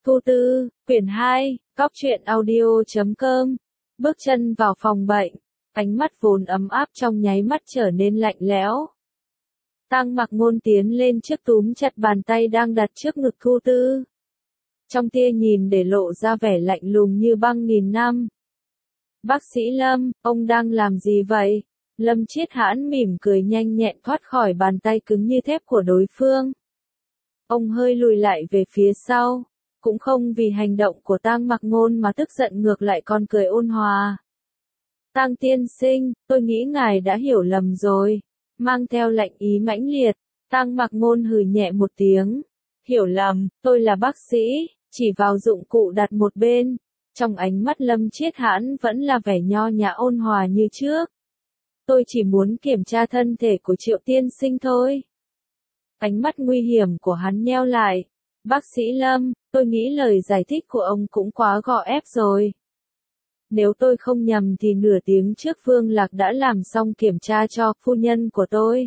Thu Tư, quyển 2, Cóc truyện audio.com. Bước chân vào phòng bệnh, ánh mắt vốn ấm áp trong nháy mắt trở nên lạnh lẽo. Tang Mặc Ngôn tiến lên trước túm chặt bàn tay đang đặt trước ngực Thu Tư. Trong tia nhìn để lộ ra vẻ lạnh lùng như băng nghìn năm. Bác sĩ Lâm, ông đang làm gì vậy? Lâm Chiết Hãn mỉm cười nhanh nhẹn thoát khỏi bàn tay cứng như thép của đối phương. Ông hơi lùi lại về phía sau, cũng không vì hành động của Tang Mặc Ngôn mà tức giận, ngược lại còn cười ôn hòa. Tang tiên sinh, tôi nghĩ ngài đã hiểu lầm rồi. Mang theo lạnh ý mãnh liệt, Tang Mặc Ngôn hừ nhẹ một tiếng. Hiểu lầm, tôi là bác sĩ, chỉ vào dụng cụ đặt một bên. Trong ánh mắt Lâm Chiết Hãn vẫn là vẻ nho nhã ôn hòa như trước. Tôi chỉ muốn kiểm tra thân thể của Triệu tiên sinh thôi. Ánh mắt nguy hiểm của hắn nheo lại. Bác sĩ Lâm, tôi nghĩ lời giải thích của ông cũng quá gò ép rồi. Nếu tôi không nhầm thì nửa tiếng trước Vương Lạc đã làm xong kiểm tra cho phu nhân của tôi.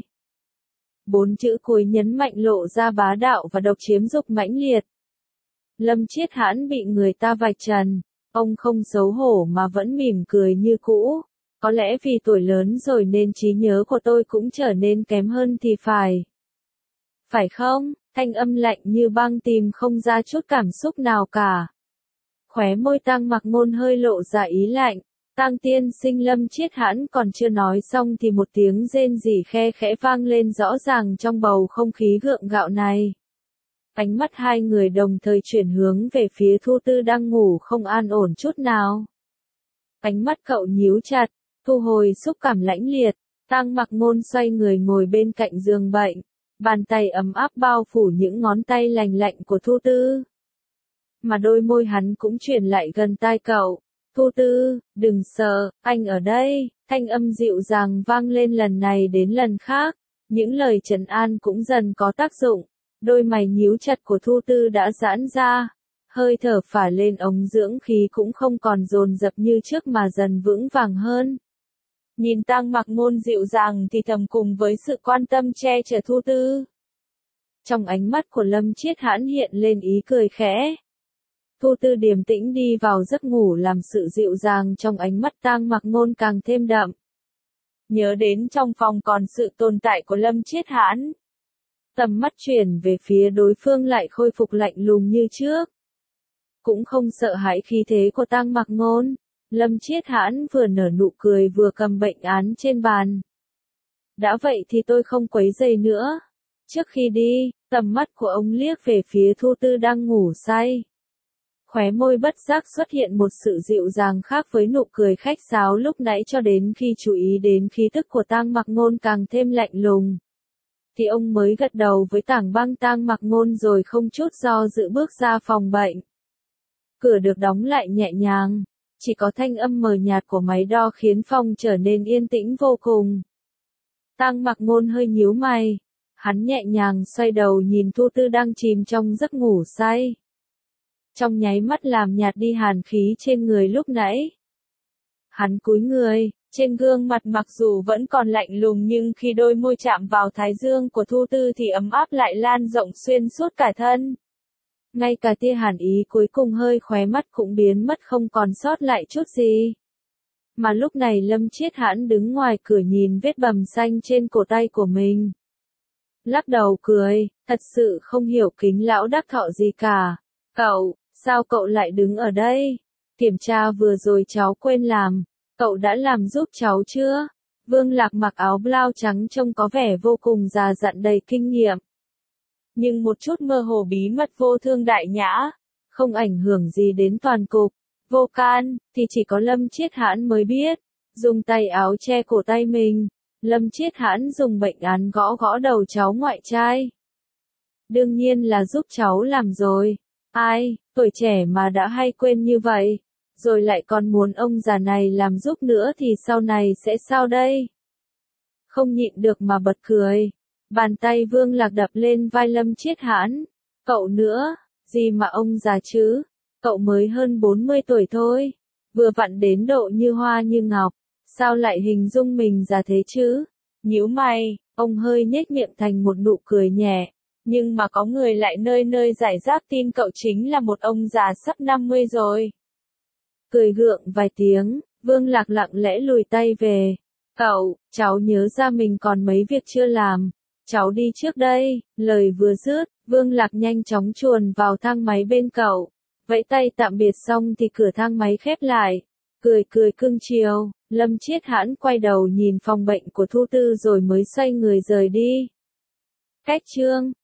4 chữ cuối nhấn mạnh lộ ra bá đạo và độc chiếm dục mãnh liệt. Lâm Chiết Hãn bị người ta vạch trần, ông không xấu hổ mà vẫn mỉm cười như cũ. Có lẽ vì tuổi lớn rồi nên trí nhớ của tôi cũng trở nên kém hơn thì phải. Phải không? Thanh âm lạnh như băng tìm không ra chút cảm xúc nào cả. Khóe môi Tang Mặc Ngôn hơi lộ ra ý lạnh. Tang tiên sinh. Lâm Chiết Hãn còn chưa nói xong thì một tiếng rên rỉ khe khẽ vang lên rõ ràng trong bầu không khí gượng gạo này. Ánh mắt hai người đồng thời chuyển hướng về phía Thu Tư đang ngủ không an ổn chút nào. Ánh mắt cậu nhíu chặt, thu hồi xúc cảm lãnh liệt. Tang Mặc Ngôn xoay người ngồi bên cạnh giường bệnh. Bàn tay ấm áp bao phủ những ngón tay lành lạnh của Thu Tư. Mà đôi môi hắn cũng chuyển lại gần tai cậu. Thu Tư, đừng sợ, anh ở đây. Thanh âm dịu dàng vang lên lần này đến lần khác. Những lời trấn an cũng dần có tác dụng. Đôi mày nhíu chặt của Thu Tư đã giãn ra. Hơi thở phả lên ống dưỡng khí cũng không còn dồn dập như trước mà dần vững vàng hơn. Nhìn Tang Mặc Ngôn dịu dàng thì thầm cùng với sự quan tâm che chở Thu Tư. Trong ánh mắt của Lâm Chiết Hãn hiện lên ý cười khẽ. Thu Tư điềm tĩnh đi vào giấc ngủ làm sự dịu dàng trong ánh mắt Tang Mặc Ngôn càng thêm đậm. Nhớ đến trong phòng còn sự tồn tại của Lâm Chiết Hãn. Tầm mắt chuyển về phía đối phương lại khôi phục lạnh lùng như trước. Cũng không sợ hãi khí thế của Tang Mặc Ngôn. Lâm Chiết Hãn vừa nở nụ cười vừa cầm bệnh án trên bàn. Đã vậy thì tôi không quấy rầy nữa. Trước khi đi, tầm mắt của ông liếc về phía Thu Tư đang ngủ say. Khóe môi bất giác xuất hiện một sự dịu dàng khác với nụ cười khách sáo lúc nãy, cho đến khi chú ý đến khí tức của Tang Mặc Ngôn càng thêm lạnh lùng. Thì ông mới gật đầu với Tảng Băng. Tang Mặc Ngôn rồi không chút do dự bước ra phòng bệnh. Cửa được đóng lại nhẹ nhàng. Chỉ có thanh âm mờ nhạt của máy đo khiến phòng trở nên yên tĩnh vô cùng. Tang Mặc Ngôn hơi nhíu mày. Hắn nhẹ nhàng xoay đầu nhìn Thu Tư đang chìm trong giấc ngủ say. Trong nháy mắt làm nhạt đi hàn khí trên người lúc nãy. Hắn cúi người, trên gương mặt mặc dù vẫn còn lạnh lùng nhưng khi đôi môi chạm vào thái dương của Thu Tư thì ấm áp lại lan rộng xuyên suốt cả thân. Ngay cả tia hàn ý cuối cùng hơi khóe mắt cũng biến mất không còn sót lại chút gì. Mà lúc này Lâm Chiết Hãn đứng ngoài cửa nhìn vết bầm xanh trên cổ tay của mình. Lắc đầu cười, thật sự không hiểu Kính lão đắc thọ gì cả. Cậu, sao cậu lại đứng ở đây? Kiểm tra vừa rồi cháu quên làm, cậu đã làm giúp cháu chưa? Vương Lạc mặc áo blau trắng trông có vẻ vô cùng già dặn đầy kinh nghiệm. Nhưng một chút mơ hồ bí mật vô thương đại nhã, không ảnh hưởng gì đến toàn cục. Vô can, thì chỉ có Lâm Chiết Hãn mới biết. Dùng tay áo che cổ tay mình, Lâm Chiết Hãn dùng bệnh án gõ gõ đầu cháu ngoại trai. Đương nhiên là giúp cháu làm rồi. Ai, tuổi trẻ mà đã hay quên như vậy. Rồi lại còn muốn ông già này làm giúp nữa thì sau này sẽ sao đây? Không nhịn được mà bật cười. Bàn tay Vương Lạc đập lên vai Lâm Chiết Hãn. Cậu nữa, gì mà ông già chứ? Cậu mới hơn 40 tuổi thôi. Vừa vặn đến độ như hoa như ngọc. Sao lại hình dung mình già thế chứ? Nhíu mày, ông hơi nhếch miệng thành một nụ cười nhẹ. Nhưng mà có người lại nơi nơi giải rác tin cậu chính là một ông già sắp 50 rồi. Cười gượng vài tiếng, Vương Lạc lặng lẽ lùi tay về. Cậu, cháu nhớ ra mình còn mấy việc chưa làm. Cháu đi trước đây, lời vừa dứt, Vương Lạc nhanh chóng chuồn vào thang máy bên cậu. Vẫy tay tạm biệt xong thì cửa thang máy khép lại. Cười cười cưng chiều, Lâm Chiết Hãn quay đầu nhìn phòng bệnh của Thu Tư rồi mới xoay người rời đi. Cách chương